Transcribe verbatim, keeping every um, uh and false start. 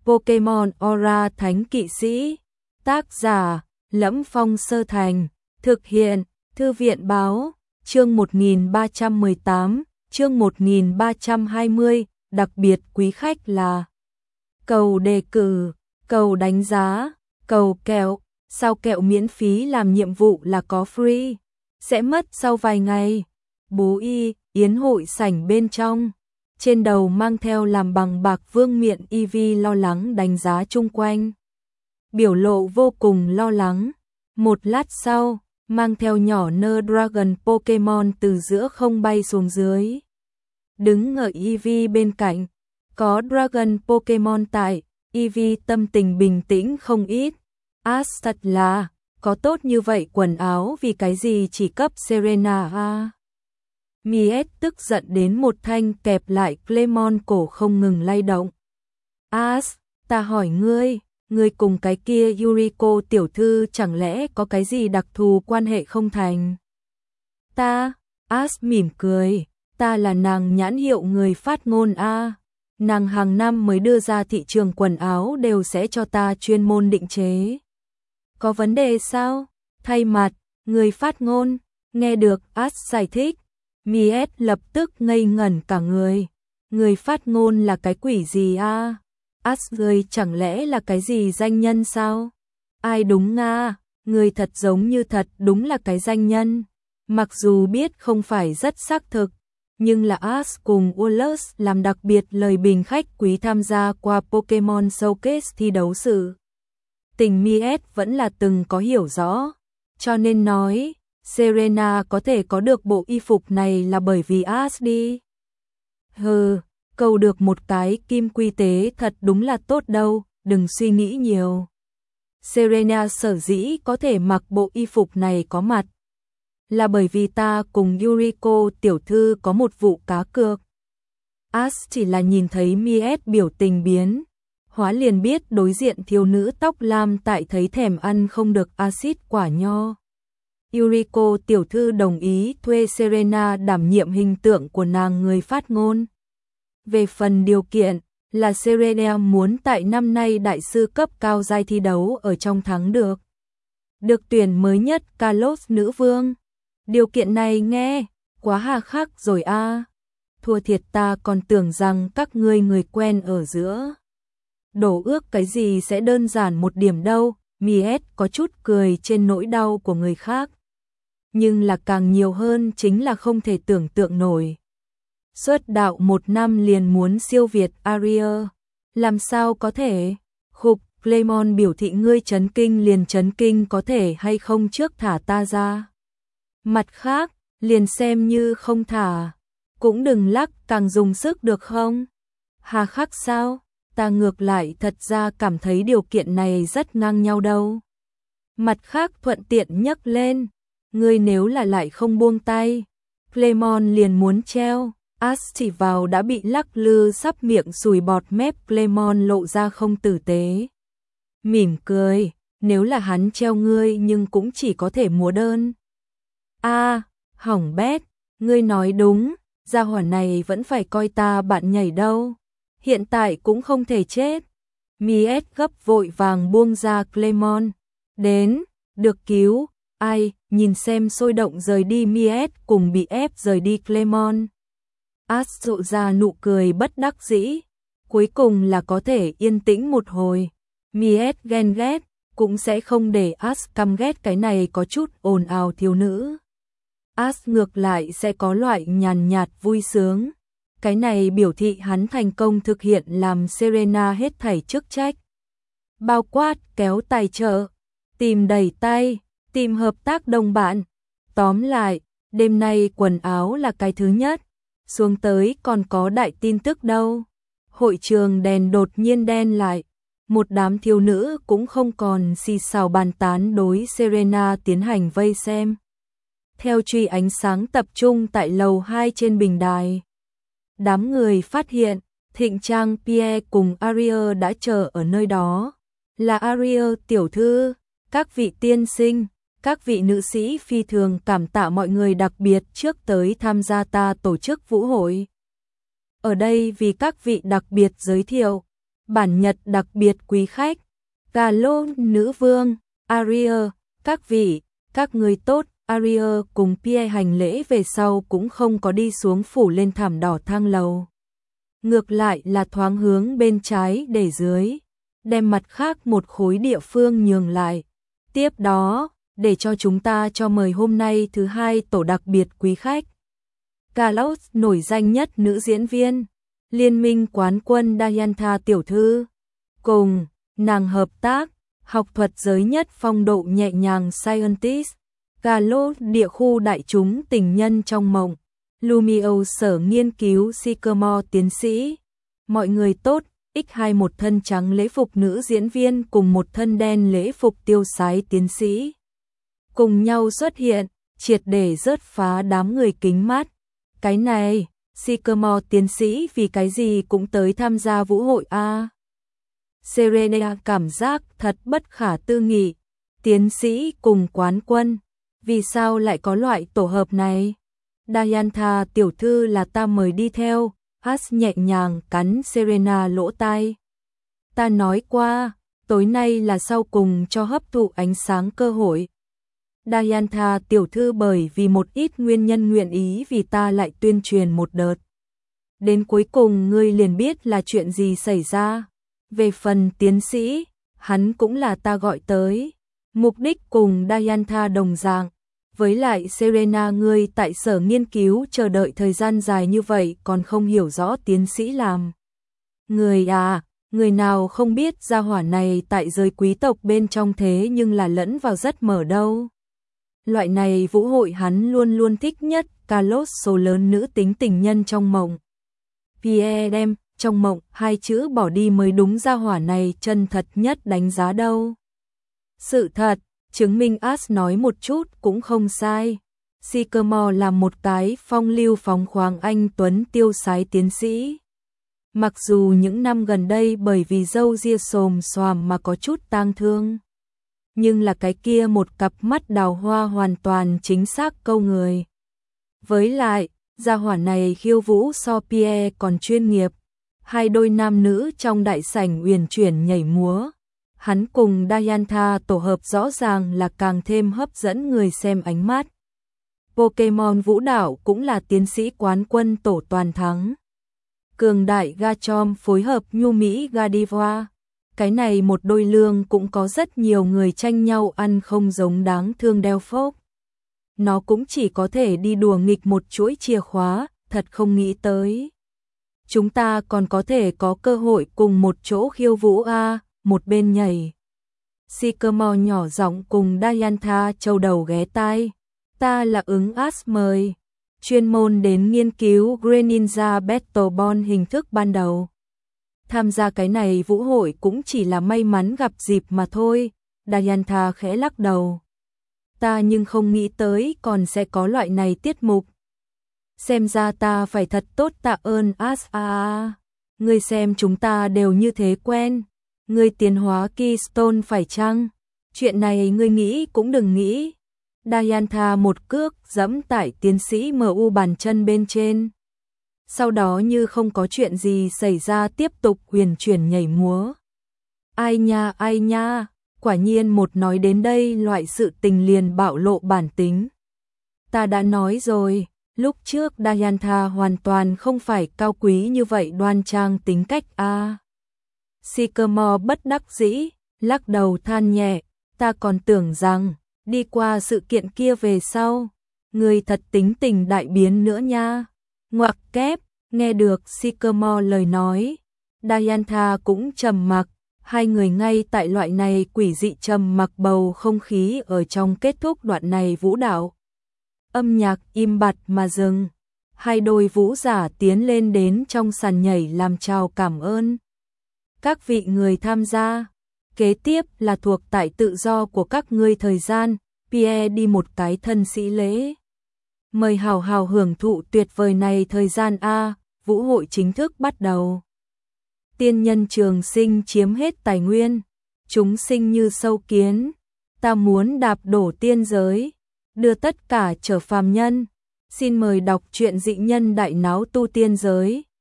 Pokemon Aura Thánh Kỵ Sĩ. Tác giả: Lẫm Phong Sơ Thành. Thực hiện: Thư viện Báo. Chương một nghìn ba trăm mười tám, chương một nghìn ba trăm hai mươi, đặc biệt quý khách là cầu đề cử, cầu đánh giá, cầu kẹo, sao kẹo miễn phí làm nhiệm vụ là có free, sẽ mất sau vài ngày. Bố y, yến hội sảnh bên trong, trên đầu mang theo làm bằng bạc vương miện Eevee lo lắng đánh giá chung quanh. Biểu lộ vô cùng lo lắng. Một lát sau, mang theo nhỏ nơ Dragon Pokemon từ giữa không bay xuống dưới. Đứng ở Eevee bên cạnh, có Dragon Pokemon tại, Eevee tâm tình bình tĩnh không ít. Ash thật là, có tốt như vậy quần áo vì cái gì chỉ cấp Serena à? Miet tức giận đến một thanh kẹp lại Clemon cổ không ngừng lay động. Ash, ta hỏi ngươi, ngươi cùng cái kia Yuriko tiểu thư chẳng lẽ có cái gì đặc thù quan hệ không thành? Ta, Ash mỉm cười, ta là nàng nhãn hiệu người phát ngôn a. Nàng hàng năm mới đưa ra thị trường quần áo đều sẽ cho ta chuyên môn định chế. Có vấn đề sao? Thay mặt, người phát ngôn, nghe được Ash giải thích. Miet lập tức ngây ngẩn cả người. Người phát ngôn là cái quỷ gì a? Ash người chẳng lẽ là cái gì danh nhân sao? Ai đúng nga, người thật giống như thật đúng là cái danh nhân. Mặc dù biết không phải rất xác thực, nhưng là Ash cùng Wallace làm đặc biệt lời bình khách quý tham gia qua Pokemon Showcase thi đấu sự. Tình Miet vẫn là từng có hiểu rõ, cho nên nói, Serena có thể có được bộ y phục này là bởi vì Ash đi. Hừ, câu được một cái kim quy tế thật đúng là tốt đâu, đừng suy nghĩ nhiều. Serena sở dĩ có thể mặc bộ y phục này có mặt, là bởi vì ta cùng Yuriko tiểu thư có một vụ cá cược. Ash chỉ là nhìn thấy Miet biểu tình biến, hóa liền biết đối diện thiếu nữ tóc lam tại thấy thèm ăn không được axit quả nho. Yuriko tiểu thư đồng ý thuê Serena đảm nhiệm hình tượng của nàng người phát ngôn. Về phần điều kiện là Serena muốn tại năm nay đại sư cấp cao giai thi đấu ở trong thắng được. Được tuyển mới nhất Kalos nữ vương. Điều kiện này nghe quá hà khắc rồi a. À. Thua thiệt ta còn tưởng rằng các ngươi người quen ở giữa. Đổ ước cái gì sẽ đơn giản một điểm đâu. Miet có chút cười trên nỗi đau của người khác. Nhưng là càng nhiều hơn chính là không thể tưởng tượng nổi. Xuất đạo một năm liền muốn siêu việt Aria. Làm sao có thể? Khục, Clemon biểu thị ngươi chấn kinh liền chấn kinh có thể hay không trước thả ta ra. Mặt khác, liền xem như không thả. Cũng đừng lắc càng dùng sức được không? Hà khắc sao? Ta ngược lại thật ra cảm thấy điều kiện này rất ngang nhau đâu. Mặt khác thuận tiện nhấc lên. Ngươi nếu là lại không buông tay. Clemon liền muốn treo. Ash chỉ vào đã bị lắc lư sắp miệng sùi bọt mép Clemon lộ ra không tử tế. Mỉm cười, nếu là hắn treo ngươi nhưng cũng chỉ có thể múa đơn. A, à, hỏng bét, ngươi nói đúng, gia hỏa này vẫn phải coi ta bạn nhảy đâu. Hiện tại cũng không thể chết. Miet gấp vội vàng buông ra Clemon. Đến, được cứu, ai, nhìn xem sôi động rời đi Miet cùng bị ép rời đi Clemon. Ash rộ ra nụ cười bất đắc dĩ, cuối cùng là có thể yên tĩnh một hồi. Miet ghen ghét, cũng sẽ không để Ash căm ghét cái này có chút ồn ào thiếu nữ. Ash ngược lại sẽ có loại nhàn nhạt vui sướng. Cái này biểu thị hắn thành công thực hiện làm Serena hết thảy chức trách. Bao quát, kéo tài trợ, tìm đẩy tay, tìm hợp tác đồng bạn. Tóm lại, đêm nay quần áo là cái thứ nhất. Xuống tới còn có đại tin tức đâu. Hội trường đèn đột nhiên đen lại. Một đám thiếu nữ cũng không còn xì xào bàn tán đối Serena tiến hành vây xem. Theo truy ánh sáng tập trung tại lầu hai trên bình đài. Đám người phát hiện, Thịnh Trang Pierre cùng Aria đã chờ ở nơi đó. Là Aria tiểu thư, các vị tiên sinh, các vị nữ sĩ phi thường cảm tạ mọi người đặc biệt trước tới tham gia ta tổ chức vũ hội. Ở đây vì các vị đặc biệt giới thiệu, Bản nhật đặc biệt quý khách, Carlos nữ vương, Ariel, các vị, các người tốt. Ariel cùng Pierre hành lễ về sau cũng không có đi xuống phủ lên thảm đỏ thang lầu. Ngược lại là thoáng hướng bên trái để dưới, đem mặt khác một khối địa phương nhường lại. Tiếp đó, để cho chúng ta cho mời hôm nay thứ hai tổ đặc biệt quý khách. Carlos nổi danh nhất nữ diễn viên, liên minh quán quân Diantha tiểu thư. Cùng, nàng hợp tác, học thuật giới nhất phong độ nhẹ nhàng Scientist. Carlos địa khu đại chúng tình nhân trong mộng. Lumio sở nghiên cứu Sycamore tiến sĩ. Mọi người tốt, ích hai một thân trắng lễ phục nữ diễn viên cùng một thân đen lễ phục tiêu sái tiến sĩ. Cùng nhau xuất hiện, triệt để rớt phá đám người kính mắt. Cái này, Sycamore tiến sĩ vì cái gì cũng tới tham gia vũ hội a? À? Serena cảm giác thật bất khả tư nghị. Tiến sĩ cùng quán quân, vì sao lại có loại tổ hợp này? Diantha tiểu thư là ta mời đi theo. As nhẹ nhàng cắn Serena lỗ tai. Ta nói qua, tối nay là sau cùng cho hấp thụ ánh sáng cơ hội. Diantha tiểu thư bởi vì một ít nguyên nhân nguyện ý vì ta lại tuyên truyền một đợt. Đến cuối cùng ngươi liền biết là chuyện gì xảy ra. Về phần tiến sĩ, hắn cũng là ta gọi tới. Mục đích cùng Diantha đồng dạng. Với lại Serena ngươi tại sở nghiên cứu chờ đợi thời gian dài như vậy còn không hiểu rõ tiến sĩ làm. Người à, người nào không biết gia hỏa này tại giới quý tộc bên trong thế nhưng là lẫn vào rất mở đâu. Loại này vũ hội hắn luôn luôn thích nhất. Carlos số lớn nữ tính tình nhân trong mộng. Pierre đem trong mộng hai chữ bỏ đi mới đúng, gia hỏa này chân thật nhất đánh giá đâu. Sự thật, chứng minh As nói một chút cũng không sai. Sycamore là một cái phong lưu phóng khoáng anh tuấn tiêu sái tiến sĩ. Mặc dù những năm gần đây bởi vì râu ria xồm xoàm mà có chút tang thương, nhưng là cái kia một cặp mắt đào hoa hoàn toàn chính xác câu người. Với lại, gia hỏa này khiêu vũ so Pierre còn chuyên nghiệp. Hai đôi nam nữ trong đại sảnh uyển chuyển nhảy múa. Hắn cùng Diantha tổ hợp rõ ràng là càng thêm hấp dẫn người xem ánh mắt. Pokemon vũ đạo cũng là tiến sĩ quán quân tổ toàn thắng. Cường đại Garchomp phối hợp nhu mỹ Gardevoir. Cái này một đôi lương cũng có rất nhiều người tranh nhau ăn không giống đáng thương Delphos. Nó cũng chỉ có thể đi đùa nghịch một chuỗi chìa khóa, thật không nghĩ tới. Chúng ta còn có thể có cơ hội cùng một chỗ khiêu vũ a, à, một bên nhảy. Sycamore nhỏ giọng cùng Diantha châu đầu ghé tai. Ta là ứng As mời, chuyên môn đến nghiên cứu Greninja Battleball hình thức ban đầu. Tham gia cái này vũ hội cũng chỉ là may mắn gặp dịp mà thôi. Diantha khẽ lắc đầu. Ta nhưng không nghĩ tới còn sẽ có loại này tiết mục. Xem ra ta phải thật tốt tạ ơn As a. À, ngươi xem chúng ta đều như thế quen. Ngươi tiến hóa Keystone phải chăng? Chuyện này ngươi nghĩ cũng đừng nghĩ. Diantha một cước giẫm tại tiến sĩ em u bàn chân bên trên. Sau đó như không có chuyện gì xảy ra tiếp tục huyền chuyển nhảy múa. Ai nha ai nha, quả nhiên một nói đến đây loại sự tình liền bạo lộ bản tính. Ta đã nói rồi, lúc trước Diantha hoàn toàn không phải cao quý như vậy đoan trang tính cách a. À. Sycamore bất đắc dĩ, lắc đầu than nhẹ, ta còn tưởng rằng, đi qua sự kiện kia về sau, người thật tính tình đại biến nữa nha. Ngoặc kép, nghe được Sycamore lời nói, Diantha cũng trầm mặc, hai người ngay tại loại này quỷ dị trầm mặc bầu không khí ở trong kết thúc đoạn này vũ đạo. Âm nhạc im bặt mà dừng, hai đôi vũ giả tiến lên đến trong sàn nhảy làm chào cảm ơn. Các vị người tham gia, kế tiếp là thuộc tại tự do của các ngươi thời gian. Pierre đi một cái thân sĩ lễ. Mời hào hào hưởng thụ tuyệt vời này thời gian a, vũ hội chính thức bắt đầu. Tiên nhân trường sinh chiếm hết tài nguyên, chúng sinh như sâu kiến, ta muốn đạp đổ tiên giới, đưa tất cả trở phàm nhân. Xin mời đọc truyện dị nhân đại náo tu tiên giới.